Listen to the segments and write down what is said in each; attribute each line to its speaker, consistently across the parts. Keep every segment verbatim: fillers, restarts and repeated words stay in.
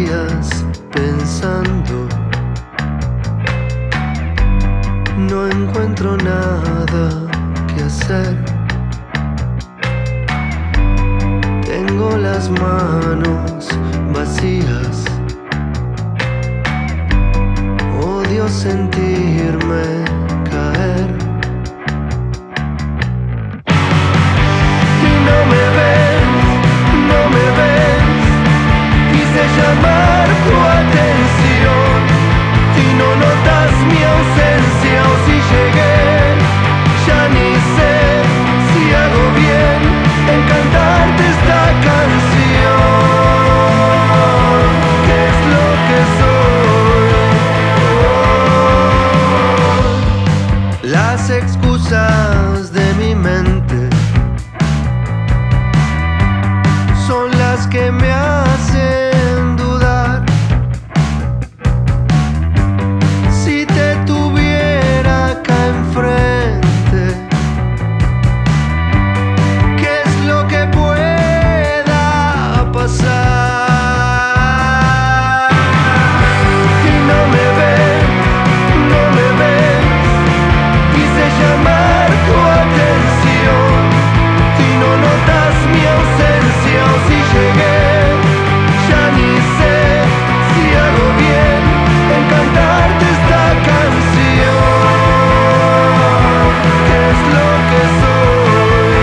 Speaker 1: días pensando, no encuentro nada que hacer. Tengo las manos vacías, odio sentirme caer. Y no me ves, no me ves, quise llamar tu atención y no notas mi ausencia o si llegué, ya ni sé si hago bien en cantarte esta canción. ¿Qué es lo que soy? Las excusas de mi mente son las que me hacen dudar. Si te tuviera acá enfrente, ¿qué es lo que pueda pasar? Y no me ves, no me ves, quise llamar tu atención y no notas mi ausencia o si llegué, ya ni sé si hago bien en cantarte esta canción. ¿Qué es lo que soy?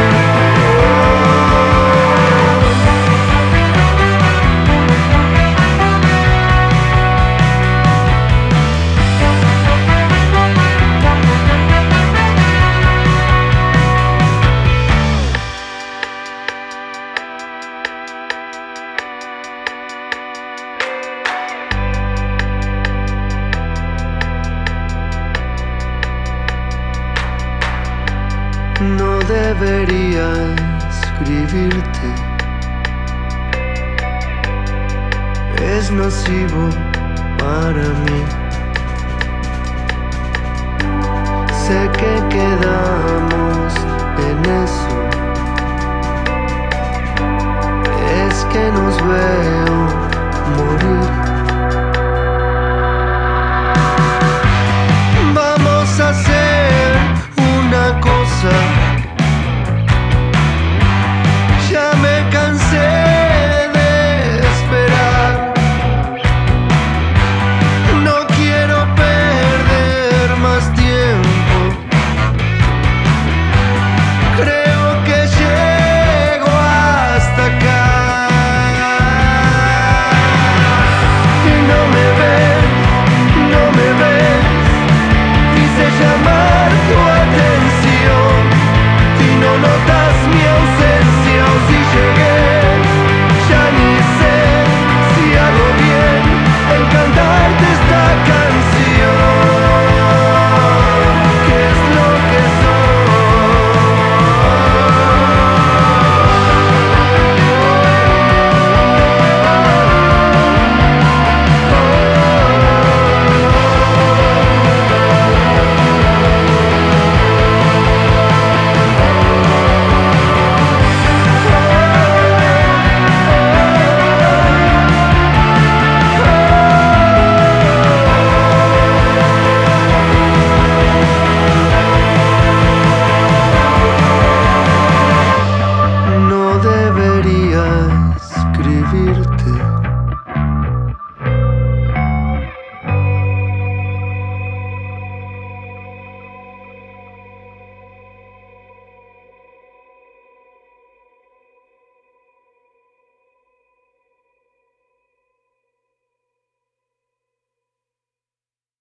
Speaker 1: No debería escribirte, es nocivo para mí. Sé que quedamos en eso, es que nos vemos